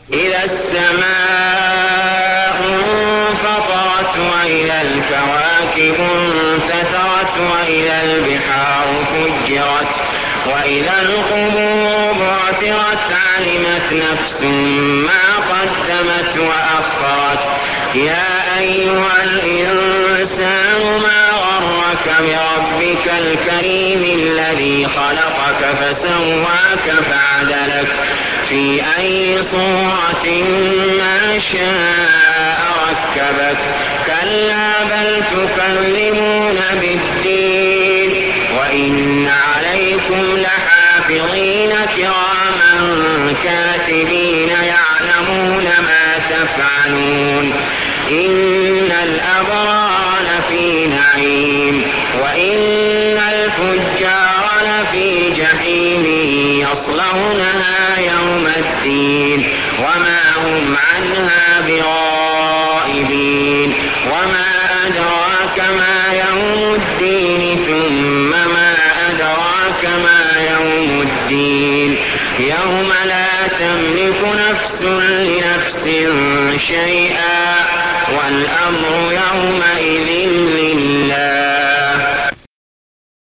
إذا السماء انفطرت وإذا الكواكب انتثرت وإذا البحار فجرت وإذا القبور بعثرت علمت نفس ما قدمت وأخرت يا أيها الإنسان ما غرك بربك الكريم الذي خلقك فسواك فعدلك في أي صورة ما شاء ركبك كلا بل تكذبون بالدين وإن عليكم لحافظين كراما كاتبين يعلمون ما تفعلون إن الأبرار لفي نعيم وإن الفجار لفي جحيم يصلونها يوم الدين وما هم عنها بغائبين وما أدراك ما يوم الدين ثم ما أدراك ما يوم الدين يوم لا تملك نفس لنفس شيئا والأمر يومئذ لله